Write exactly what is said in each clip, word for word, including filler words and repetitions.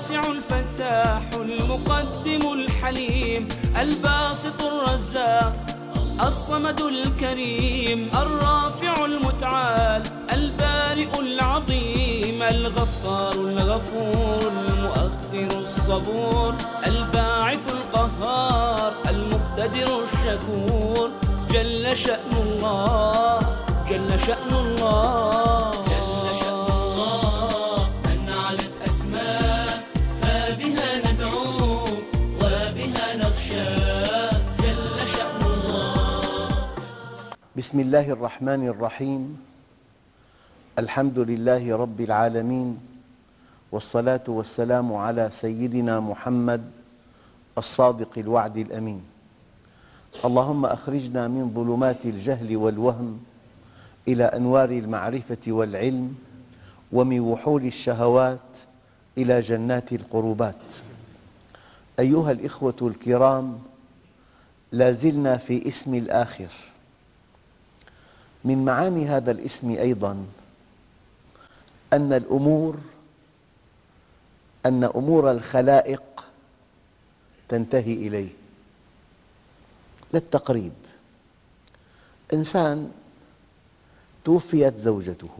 الواسع الفتاح المقدم الحليم الباسط الرزاق الصمد الكريم الرافع المتعال البارئ العظيم الغفار الغفور المؤخر الصبور الباعث القهار المقتدر الشكور جل شأن الله جل شأن الله جل شأن الله من علت أسماء فبها ندعو وبها نخشى جل شأن الله. بسم الله الرحمن الرحيم. الحمد لله رب العالمين، والصلاة والسلام على سيدنا محمد الصادق الوعد الأمين. اللهم أخرجنا من ظلمات الجهل والوهم إلى أنوار المعرفة والعلم، ومن وحول الشهوات إلى جنات القربات. أيها الإخوة الكرام، لا زلنا في اسم الآخر. من معاني هذا الاسم أيضاً أن الأمور أن أمور الخلائق تنتهي إليه. للتقريب، إنسان توفيت زوجته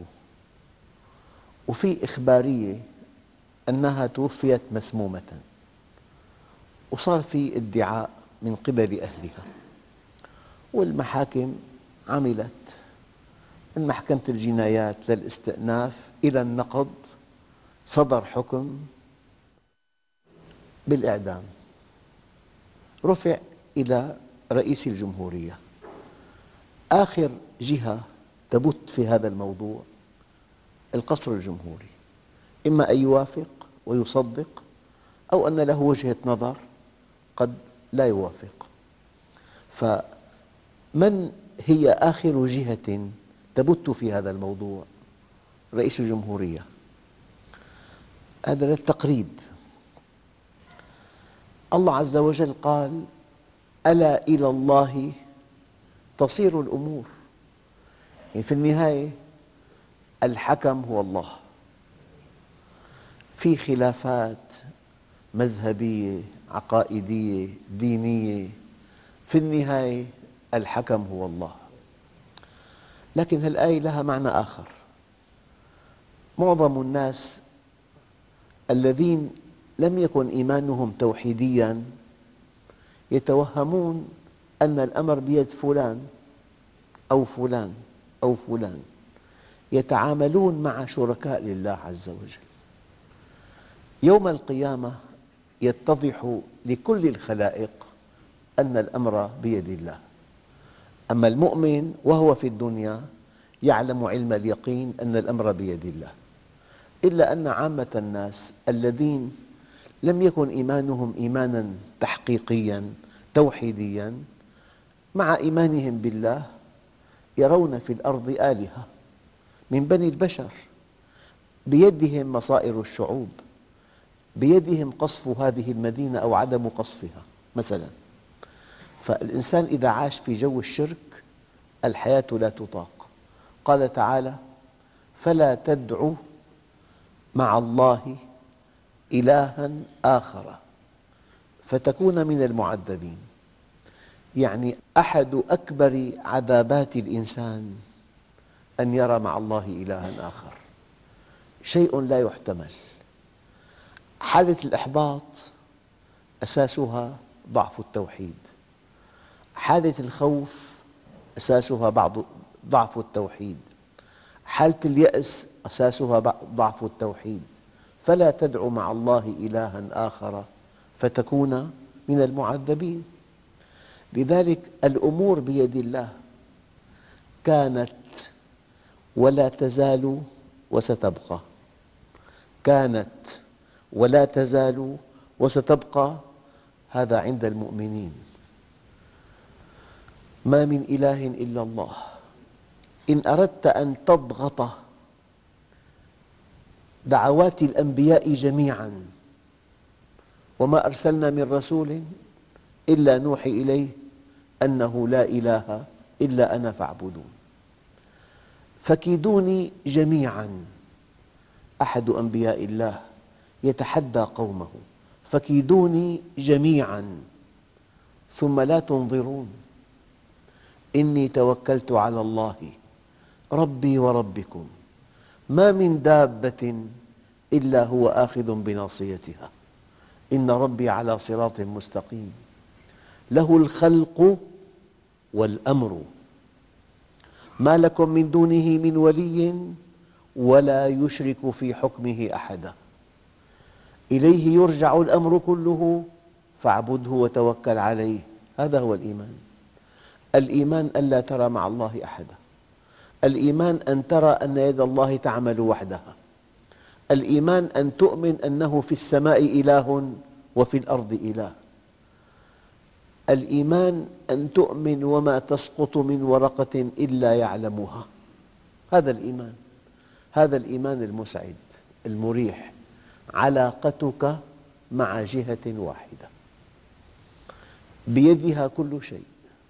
وفي إخبارية أنها توفيت مسمومة، وصار في ادعاء من قبل أهلها، والمحاكم عملت من محكمة الجنايات للاستئناف إلى النقض، صدر حكم بالإعدام، رفع إلى رئيس الجمهورية. آخر جهة تبت في هذا الموضوع القصر الجمهوري، إما أن يوافق ويصدق، أو أن له وجهة نظر قد لا يوافق. فمن هي آخر جهة تبت في هذا الموضوع؟ رئيس الجمهورية. هذا للتقريب. الله عز وجل قال: ألا إلى الله تصير الأمور. يعني في النهاية الحكم هو الله. في خلافات مذهبية، عقائدية، دينية، في النهاية الحكم هو الله. لكن هالآية لها معنى آخر. معظم الناس الذين لم يكن إيمانهم توحيدياً يتوهمون أن الأمر بيد فلان أو فلان أو فلان، يتعاملون مع شركاء لله عز وجل. يوم القيامة يتضح لكل الخلائق أن الأمر بيد الله. أما المؤمن وهو في الدنيا يعلم علم اليقين أن الأمر بيد الله، إلا أن عامة الناس الذين لم يكن إيمانهم إيماناً تحقيقياً توحيدياً، مع إيمانهم بالله يرون في الأرض آلهة من بني البشر، بيدهم مصائر الشعوب، بيدهم قصف هذه المدينة أو عدم قصفها مثلاً. فالإنسان إذا عاش في جو الشرك الحياة لا تطاق. قال تعالى: فلا تدع مع الله إلها آخر فتكون من المعذبين. يعني أحد أكبر عذابات الإنسان أن يرى مع الله إلها آخر، شيء لا يحتمل. حالة الإحباط أساسها ضعف التوحيد، حالة الخوف أساسها بعض ضعف التوحيد، حالة اليأس أساسها ضعف التوحيد. فلا تدع مع الله إلها آخر فتكون من المعذبين. لذلك الأمور بيد الله، كانت ولا تزال وستبقى، كانت ولا تزال وستبقى. هذا عند المؤمنين. ما من إله إلا الله. إن أردت أن تضغط دعوات الأنبياء جميعاً، وما أرسلنا من رسول إلا نوحي إليه أنه لا إله إلا أنا فاعبدون. فكيدوني جميعاً. أحد أنبياء الله يتحدى قومه فكيدوني جميعا ثم لا تنظرون إني توكلت على الله ربي وربكم ما من دابة إلا هو آخذ بناصيتها إن ربي على صراط مستقيم له الخلق والأمر ما لكم من دونه من ولي ولا يشرك في حكمه أحدا إليه يرجع الأمر كله فاعبده وتوكل عليه. هذا هو الإيمان. الإيمان أن لا ترى مع الله أحدا، الإيمان أن ترى أن يد الله تعمل وحدها، الإيمان أن تؤمن أنه في السماء إله وفي الأرض إله، الإيمان أن تؤمن وما تسقط من ورقة إلا يعلمها. هذا الإيمان، هذا الإيمان المسعد المريح. علاقتك مع جهة واحدة بيدها كل شيء.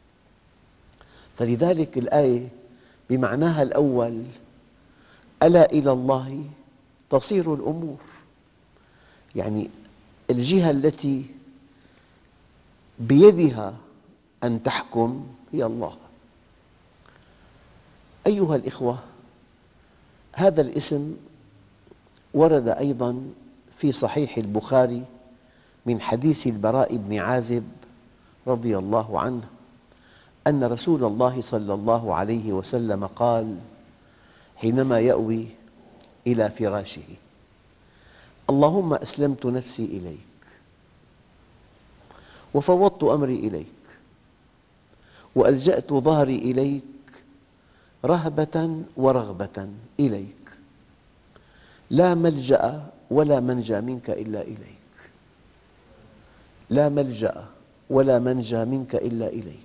فلذلك الآية بمعناها الأول ألا إلى الله تصير الأمور، يعني الجهة التي بيدها أن تحكم هي الله. أيها الإخوة، هذا الاسم ورد أيضاً في صحيح البخاري من حديث البراء بن عازب رضي الله عنه أن رسول الله صلى الله عليه وسلم قال حينما يأوي إلى فراشه: اللهم أسلمت نفسي إليك وفوضت أمري إليك وألجأت ظهري إليك رهبة ورغبة إليك، لا ملجأ ولا منجى منك إلا إليك، لا ملجأ ولا منجى منك إلا إليك.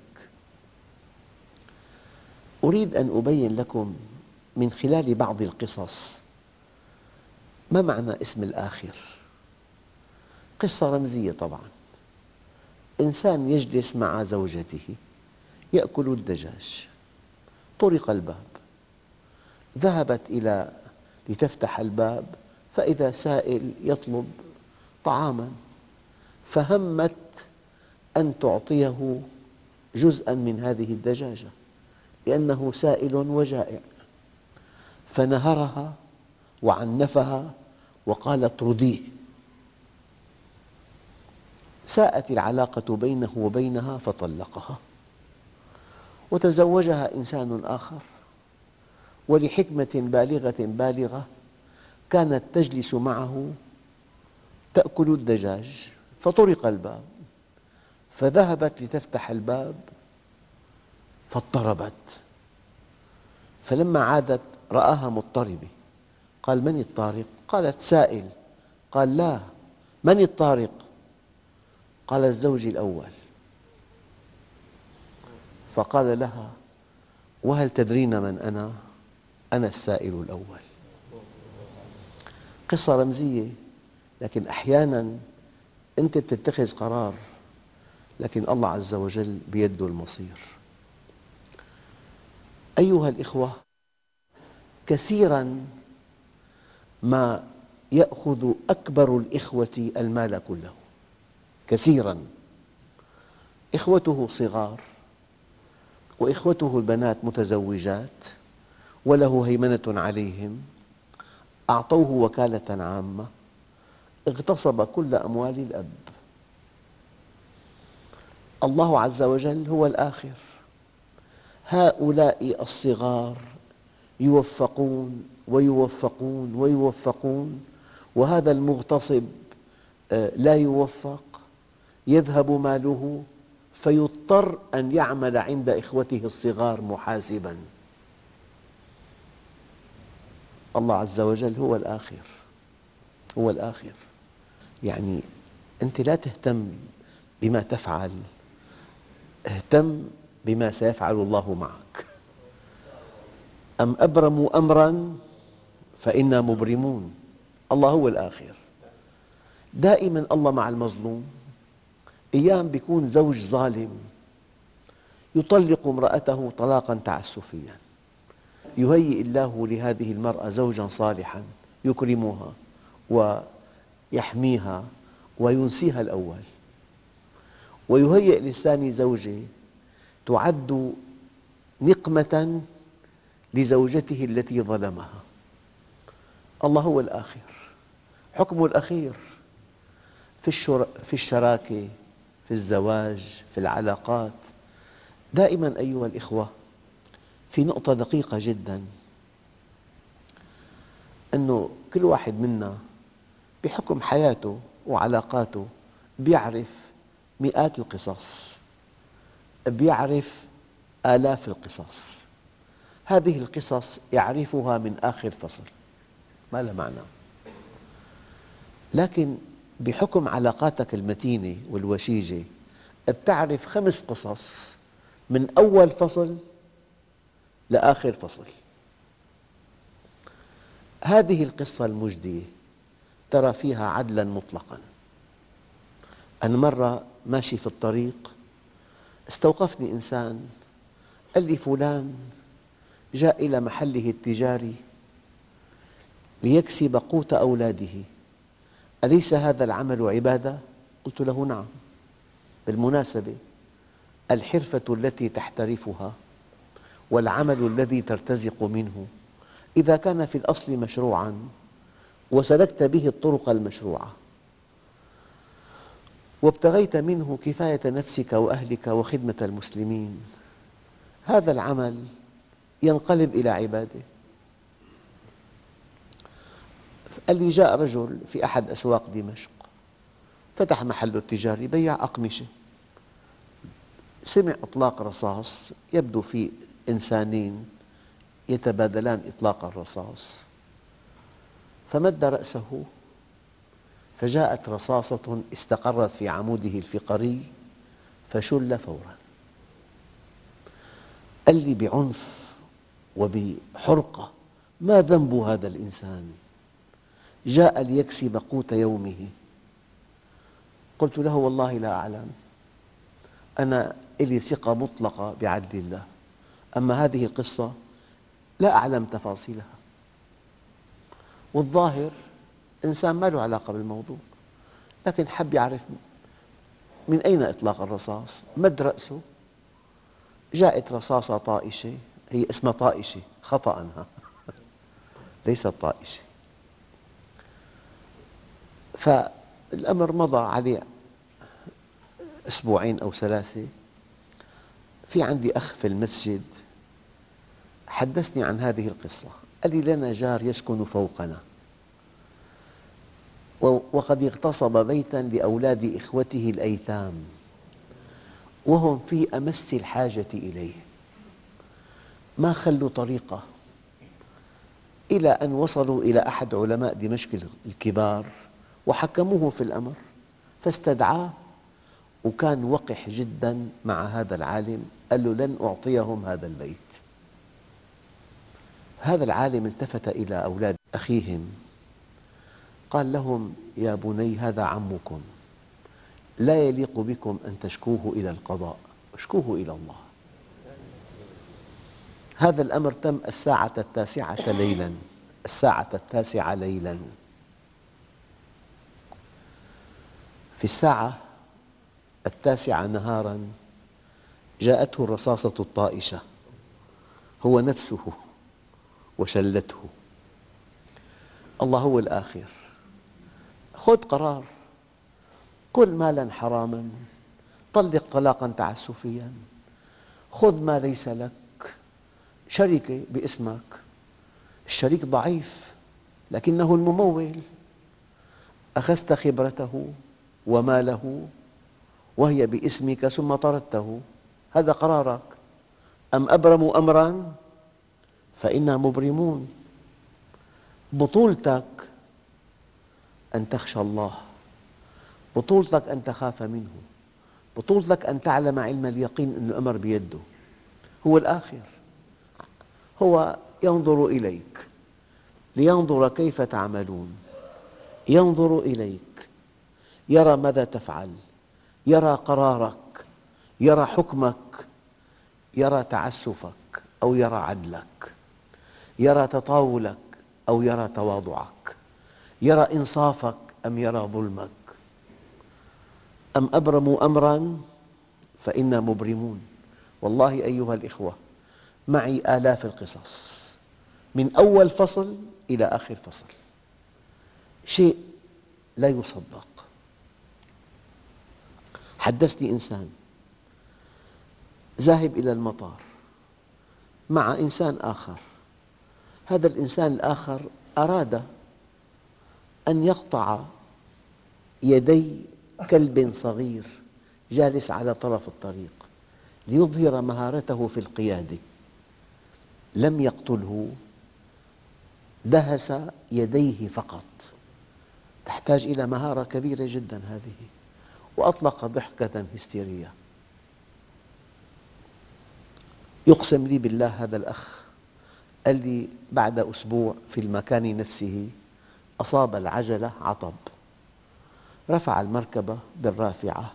أريد أن أبين لكم من خلال بعض القصص ما معنى اسم الآخر. قصة رمزية طبعاً. إنسان يجلس مع زوجته يأكل الدجاج، طرق الباب، ذهبت إلى لتفتح الباب فإذا سائل يطلب طعاماً، فهمت أن تعطيه جزءاً من هذه الدجاجة لأنه سائل وجائع، فنهرها وعنفها وقال اطرديه. ساءت العلاقة بينه وبينها فطلقها وتزوجها إنسان آخر، ولحكمة بالغة بالغة كانت تجلس معه تأكل الدجاج، فطرق الباب، فذهبت لتفتح الباب فاضطربت، فلما عادت رآها مضطربة، قال: من الطارق؟ قالت: سائل. قال: لا، من الطارق؟ قال: الزوج الأول. فقال لها: وهل تدرين من أنا؟ أنا السائل الأول. قصة رمزية، لكن أحياناً أنت تتخذ قرار لكن الله عز وجل بيده المصير. أيها الإخوة، كثيراً ما يأخذ أكبر الإخوة المال كله، كثيراً. إخوته صغار وإخوته البنات متزوجات وله هيمنة عليهم، أعطوه وكالة عامة، اغتصب كل أموال الأب. الله عز وجل هو الآخر. هؤلاء الصغار يوفقون ويوفقون ويوفقون، وهذا المغتصب لا يوفق، يذهب ماله، فيضطر أن يعمل عند إخوته الصغار محاسباً. الله عز وجل هو الآخر، هو الآخر. يعني أنت لا تهتم بما تفعل، اهتم بما سيفعل الله معك. أم أبرموا أمراً فإنا مبرمون. الله هو الآخر. دائماً الله مع المظلوم. أيام يكون زوج ظالم يطلق امرأته طلاقاً تعسفياً، يهيئ الله لهذه المرأة زوجاً صالحاً يكرمها يحميها وينسيها الأول، ويهيئ للثاني زوجة تعد نقمة لزوجته التي ظلمها. الله هو الآخر، حكمه الأخير في في الشراكة، في الزواج، في العلاقات. دائما أيها الإخوة، في نقطة دقيقة جدا، أنه كل واحد منا بحكم حياته وعلاقاته بيعرف مئات القصص، بيعرف آلاف القصص. هذه القصص يعرفها من آخر فصل، ما لها معنى، لكن بحكم علاقاتك المتينة والوشيجة بتعرف خمس قصص من أول فصل لآخر فصل. هذه القصة المجدية ترى فيها عدلاً مطلقاً. أنا مرة ماشي في الطريق استوقفني إنسان قال لي: فلان جاء إلى محله التجاري ليكسب قوت أولاده، أليس هذا العمل عبادة؟ قلت له: نعم. بالمناسبة الحرفة التي تحترفها والعمل الذي ترتزق منه إذا كان في الأصل مشروعاً وسلكت به الطرق المشروعة وابتغيت منه كفاية نفسك وأهلك وخدمة المسلمين، هذا العمل ينقلب إلى عبادة. قال لي: جاء رجل في أحد أسواق دمشق، فتح محله التجاري، بيع أقمشة، سمع إطلاق رصاص، يبدو في إنسانين يتبادلان إطلاق الرصاص، فمد رأسه فجاءت رصاصة استقرت في عموده الفقري فشل فوراً. قال لي بعنف وبحرقة: ما ذنب هذا الإنسان؟ جاء ليكسب قوت يومه. قلت له: والله لا أعلم، أنا لي ثقة مطلقة بعدل الله، أما هذه القصة لا أعلم تفاصيلها. والظاهر إنسان ما له علاقة بالموضوع، لكن حب يعرف من أين إطلاق الرصاص. مد رأسه، جاءت رصاصة طائشة، هي اسمها طائشة خطأ، ليست طائشة. فالأمر مضى عليه أسبوعين أو ثلاثة، في عندي أخ في المسجد حدثني عن هذه القصة. قال لي: لنا جار يسكن فوقنا وقد اغتصب بيتاً لأولاد إخوته الأيتام وهم في أمس الحاجة إليه، ما خلوا طريقة إلى أن وصلوا إلى أحد علماء دمشق الكبار وحكموه في الأمر، فاستدعاه وكان وقح جداً مع هذا العالم، قال له: لن أعطيهم هذا البيت. هذا العالم التفت إلى أولاد أخيهم قال لهم: يا بني، هذا عمكم، لا يليق بكم أن تشكوه إلى القضاء، اشكوه إلى الله. هذا الأمر تم الساعة التاسعة ليلاً، الساعة التاسعة ليلاً. في الساعة التاسعة نهاراً جاءته الرصاصة الطائشة، هو نفسه، وشلته. الله هو الآخر. خذ قرار، كل مالاً حراماً، طلق طلاقاً تعسفياً، خذ ما ليس لك، شركة باسمك، الشريك ضعيف لكنه الممول، أخذت خبرته وماله وهي باسمك ثم طردته، هذا قرارك. أم أبرموا أمراً فإنا مبرمون. بطولتك أن تخشى الله، بطولتك أن تخاف منه، بطولتك أن تعلم علم اليقين أن الأمر بيده، هو الآخر. هو ينظر إليك لينظر كيف تعملون، ينظر إليك يرى ماذا تفعل، يرى قرارك، يرى حكمك، يرى تعسفك أو يرى عدلك، يرى تطاولك أو يرى تواضعك، يرى إنصافك أم يرى ظلمك. أم أبرموا أمرا فإنا مبرمون. والله أيها الإخوة، معي آلاف القصص من أول فصل إلى آخر فصل، شيء لا يصدق. حدثني إنسان ذاهب إلى المطار مع إنسان آخر. هذا الإنسان الآخر أراد أن يقطع يدي كلب صغير جالس على طرف الطريق ليظهر مهارته في القيادة. لم يقتله، دهس يديه فقط. تحتاج إلى مهارة كبيرة جدا هذه. وأطلق ضحكة هستيرية. يقسم لي بالله هذا الأخ قال لي بعد أسبوع في المكان نفسه أصاب العجلة عطب، رفع المركبة بالرافعة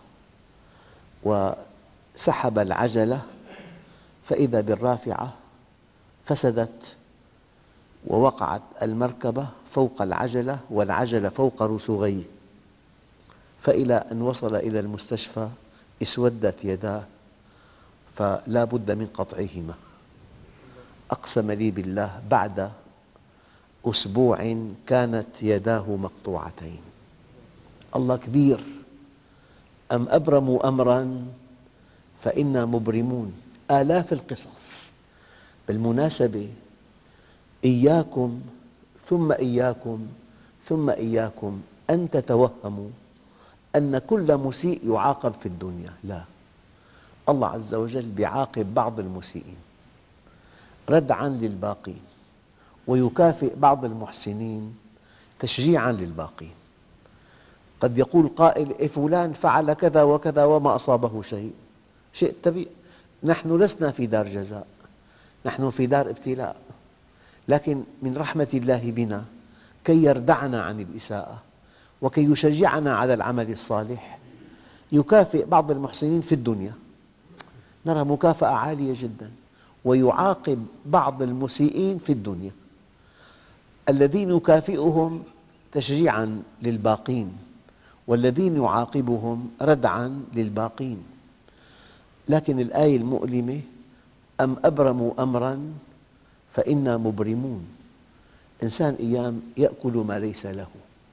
وسحب العجلة فإذا بالرافعة فسدت ووقعت المركبة فوق العجلة والعجلة فوق رسوغيه، فإلى أن وصل إلى المستشفى اسودت يداه فلا بد من قطعهما. أقسم لي بالله بعد أسبوع كانت يداه مقطوعتين. الله كبير. أم أبرموا أمرا فإنا مبرمون. آلاف القصص. بالمناسبة إياكم ثم إياكم ثم إياكم أن تتوهموا أن كل مسيء يعاقب في الدنيا. لا، الله عز وجل يعاقب بعض المسيئين ردعاً للباقين، ويكافئ بعض المحسنين تشجيعاً للباقين. قد يقول قائل إيه فلان فعل كذا وكذا وما أصابه شيء، شيء طبيعي. نحن لسنا في دار جزاء، نحن في دار ابتلاء، لكن من رحمة الله بنا كي يردعنا عن الإساءة وكي يشجعنا على العمل الصالح يكافئ بعض المحسنين في الدنيا، نرى مكافأة عالية جدا، ويعاقب بعض المسيئين في الدنيا الذين يكافئهم تشجيعاً للباقين والذين يعاقبهم ردعاً للباقين. لكن الآية المؤلمة أم أبرموا أمراً فإنا مبرمون. إنسان أيام يأكل ما ليس له،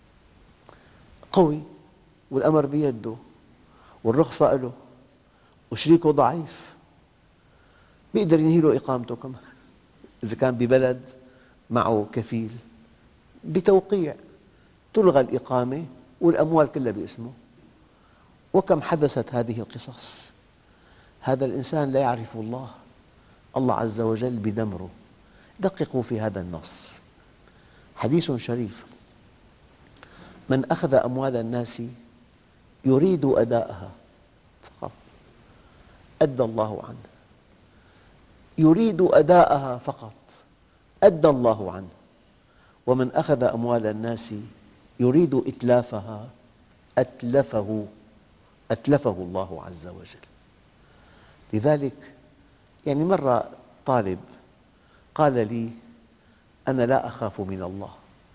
قوي والأمر بيده والرخصة له وشريكه ضعيف، بيقدر ينهي له إقامته كمان إذا كان ببلد معه كفيل بتوقيع تلغى الإقامة والأموال كلها باسمه. وكم حدثت هذه القصص. هذا الإنسان لا يعرف الله، الله عز وجل بدمره. دققوا في هذا النص، حديث شريف: من أخذ أموال الناس يريد أداءها فقط أدى الله عنه. يريد أداءها فقط أدى الله عنه. ومن أخذ أموال الناس يريد إتلافها أتلفه أتلفه الله عز وجل. لذلك يعني مرة طالب قال لي أنا لا أخاف من الله.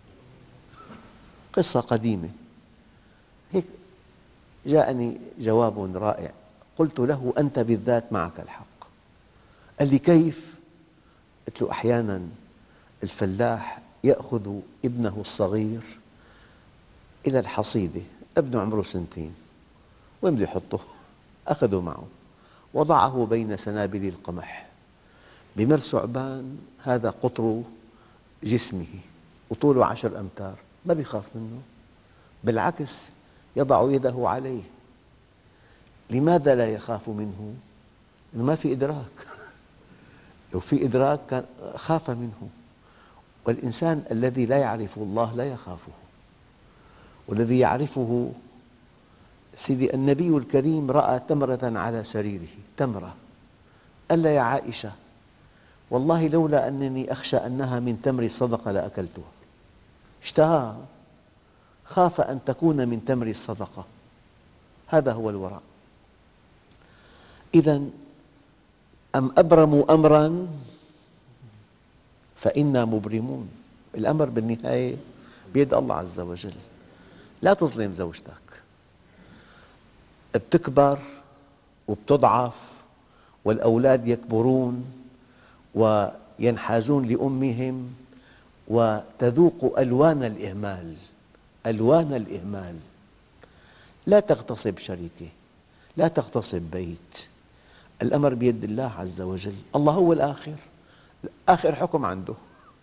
قصة قديمة هيك، جاءني جواب رائع. قلت له أنت بالذات معك الحق. قال لي كيف؟ قلت له أحياناً الفلاح يأخذ ابنه الصغير إلى الحصيدة، ابنه عمره سنتين، وين بده يحطه؟ أخذه معه وضعه بين سنابل القمح. بمر ثعبان هذا قطر جسمه وطوله عشر أمتار، ما بيخاف منه، بالعكس يضع يده عليه. لماذا لا يخاف منه؟ لأنه ما في إدراك. لو في إدراك كان خاف منه. والإنسان الذي لا يعرف الله لا يخافه، والذي يعرفه سيدي النبي الكريم رأى تمرة على سريره، تمرة، قال لها يا عائشة والله لولا أنني أخشى أنها من تمر الصدقة لأكلتها. اشتهاها، خاف أن تكون من تمر الصدقة. هذا هو الورع. إذن أم أبرموا أمراً فإنا مبرمون. الأمر بالنهاية بيد الله عز وجل. لا تظلم زوجتك. بتكبر وبتضعف والأولاد يكبرون وينحازون لأمهم وتذوق ألوان الإهمال، ألوان الإهمال. لا تغتصب شريكة، لا تغتصب بيت، الأمر بيد الله عز وجل. الله هو الآخر، آخر حكم عنده.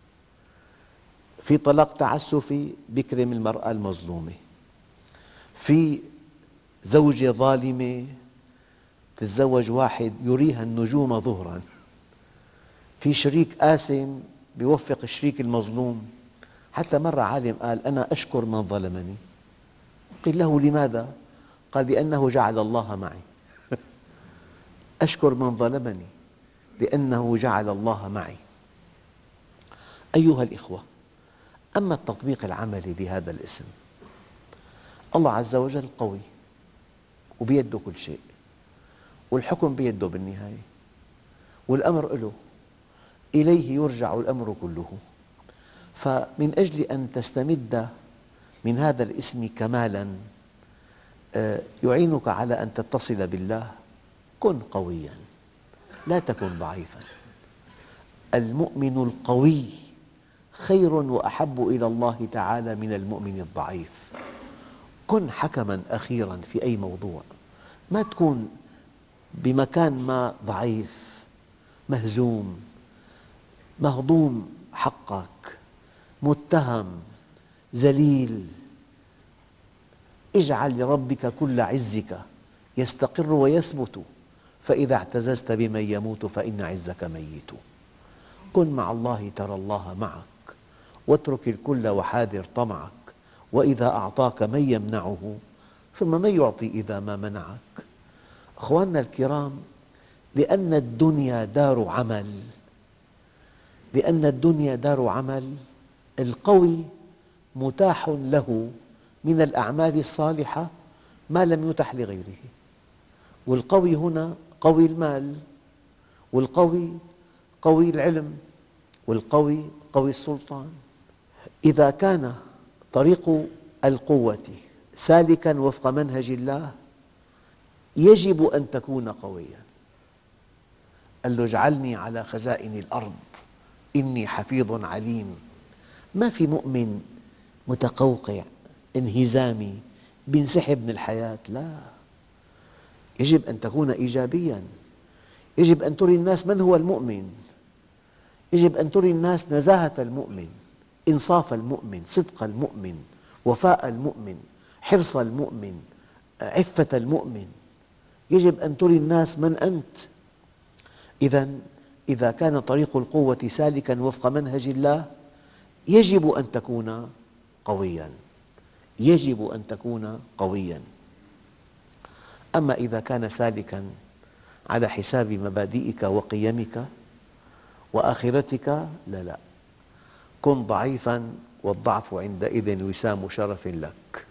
في طلاق تعسفي بيكرم المرأة المظلومة، في زوجة ظالمة تتزوج واحد يريها النجوم ظهراً، في شريك آثم بيوفق الشريك المظلوم. حتى مرة عالم قال: أنا أشكر من ظلمني. قيل له: لماذا؟ قال: لأنه جعل الله معي. أشكر من ظلمني لأنه جعل الله معي. أيها الإخوة، أما التطبيق العملي لهذا الاسم، الله عز وجل قوي وبيده كل شيء، والحكم بيده بالنهاية، والأمر له، إليه يرجع الأمر كله. فمن أجل أن تستمد من هذا الاسم كمالاً يعينك على أن تتصل بالله، كن قوياً، لا تكن ضعيفاً. المؤمن القوي خير وأحب إلى الله تعالى من المؤمن الضعيف. كن حكماً أخيراً في أي موضوع، ما تكون بمكان ما ضعيف، مهزوم، مهضوم حقك، متهم، ذليل. اجعل لربك كل عزك يستقر ويثبت، فإذا اعتززت بمن يموت فإن عزك ميت. كن مع الله ترى الله معك، واترك الكل وحاذر طمعك، وإذا أعطاك من يمنعه ثم من يعطي إذا ما منعك. أخواننا الكرام، لأن الدنيا دار عمل، لأن الدنيا دار عمل، القوي متاح له من الأعمال الصالحة ما لم يتح لغيره. والقوي هنا قوي المال، والقوي قوي العلم، والقوي قوي السلطان. إذا كان طريق القوة سالكاً وفق منهج الله يجب أن تكون قوياً. قال له: اجعلني على خزائن الأرض إني حفيظ عليم. ما في مؤمن متقوقع انهزامي بينسحب من الحياة، لا، يجب أن تكون إيجابياً. يجب أن تري الناس من هو المؤمن، يجب أن تري الناس نزاهة المؤمن، إنصاف المؤمن، صدق المؤمن، وفاء المؤمن، حرص المؤمن، عفة المؤمن. يجب أن تري الناس من أنت. إذن إذا كان طريق القوة سالكاً وفق منهج الله يجب أن تكون قوياً، يجب أن تكون قوياً. أما إذا كان سالكاً على حساب مبادئك وقيمك وآخرتك، لا لا، كن ضعيفاً، والضعف عندئذ وسام شرف لك.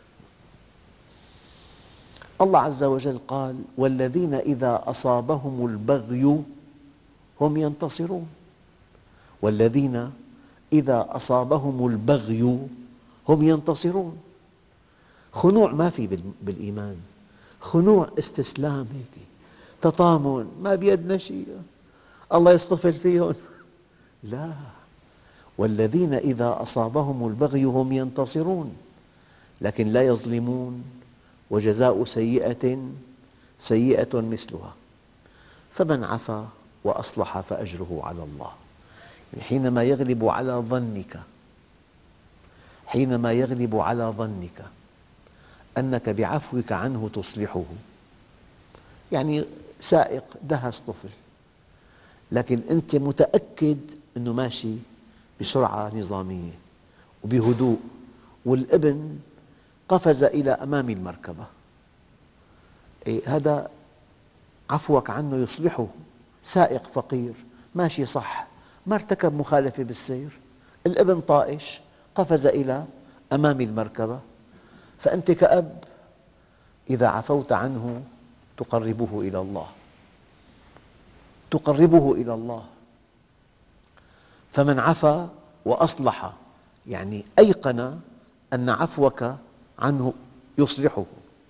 الله عز وجل قال: والذين إذا أصابهم البغي هم ينتصرون. والذين إذا أصابهم البغي هم ينتصرون. خنوع ما في بالإيمان، خنوع استسلام، هيك تطامن، ما بيدنا شيء، الله يصطفل فيهم. لا، والذين إذا أصابهم البغي هم ينتصرون، لكن لا يظلمون، وجزاء سيئة سيئة مثلها. فمن عفا وأصلح فأجره على الله. يعني حينما يغلب على ظنك، حينما يغلب على ظنك أنك بعفوك عنه تصلحه، يعني سائق دهس طفل لكن أنت متأكد أنه ماشي بسرعة نظامية وبهدوء، والابن قفز إلى أمام المركبة، إيه هذا عفوك عنه يصلحه. سائق فقير ماشي صح، ما ارتكب مخالفة بالسير، الابن طائش قفز إلى أمام المركبة، فأنت كأب إذا عفوت عنه تقربه إلى الله، تقربه إلى الله. فمن عفا وأصلح يعني أيقن أن عفوك عنه يصلحه.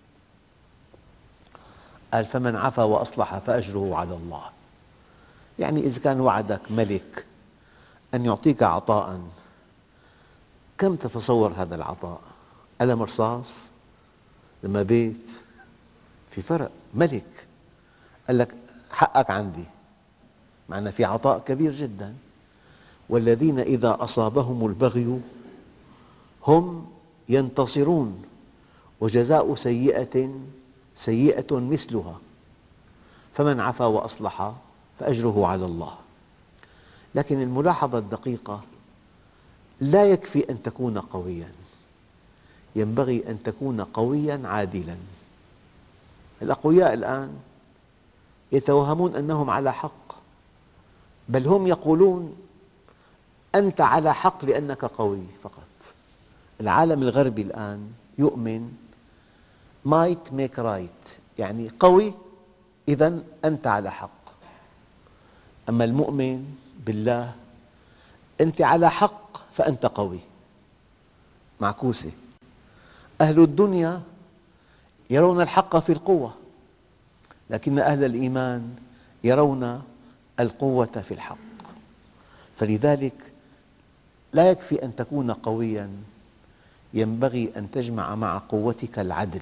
قال فمن عفا وأصلح فأجره على الله. يعني إذا كان وعدك ملك أن يعطيك عطاء، كم تتصور هذا العطاء؟ قلم رصاص؟ لما بيت؟ في فرق. ملك قال لك حقك عندي، معنى في عطاء كبير جدا. والذين إذا أصابهم البغي هم ينتصرون وجزاء سيئة سيئة مثلها فمن عفا وأصلح فأجره على الله. لكن الملاحظة الدقيقة، لا يكفي أن تكون قوياً، ينبغي أن تكون قوياً عادلاً. الأقوياء الآن يتوهمون أنهم على حق، بل هم يقولون أنت على حق لأنك قوي فقط. العالم الغربي الآن يؤمن might make right، يعني قوي إذن أنت على حق. أما المؤمن بالله أنت على حق فأنت قوي. معكوسة. أهل الدنيا يرون الحق في القوة، لكن أهل الإيمان يرون القوة في الحق. فلذلك لا يكفي أن تكون قوياً، ينبغي أن تجمع مع قوتك العدل.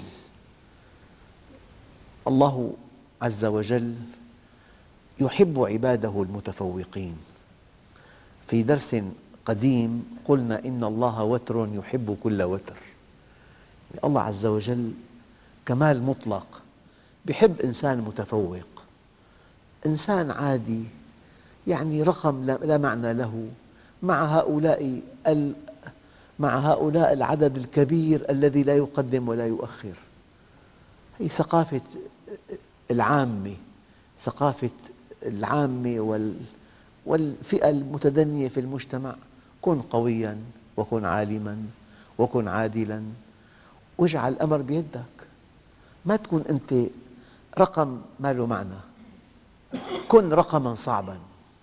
الله عز وجل يحب عباده المتفوقين. في درس قديم قلنا إن الله وتر يحب كل وتر. الله عز وجل كمال مطلق، يحب إنسان متفوق، إنسان عادي يعني رقم لا معنى له مع هؤلاء مع هؤلاء العدد الكبير الذي لا يقدم ولا يؤخر. هي ثقافة العامة، ثقافة العامة والفئة المتدنية في المجتمع. كن قوياً وكن عالماً وكن عادلاً واجعل الأمر بيدك. ما تكون أنت رقم ما له معنى، كن رقماً صعباً.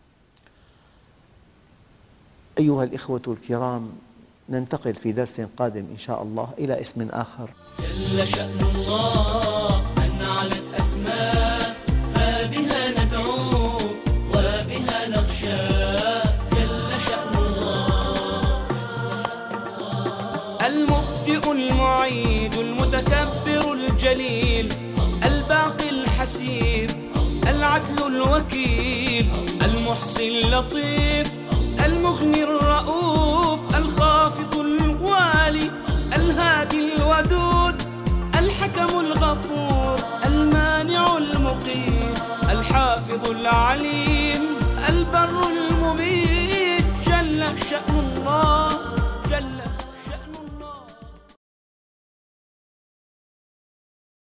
أيها الإخوة الكرام، ننتقل في درس قادم إن شاء الله إلى اسم آخر. جل شأن الله أن علت أسماء، فبها ندعو وبها نخشى. جل شأن الله. المبدئ المعيد المتكبر الجليل الباقي الحسيب العدل الوكيل المحصي اللطيف المغني الرؤوف الخافض الوالي الهادي الودود الحكم الغفور المانع المقيت الحافظ العليم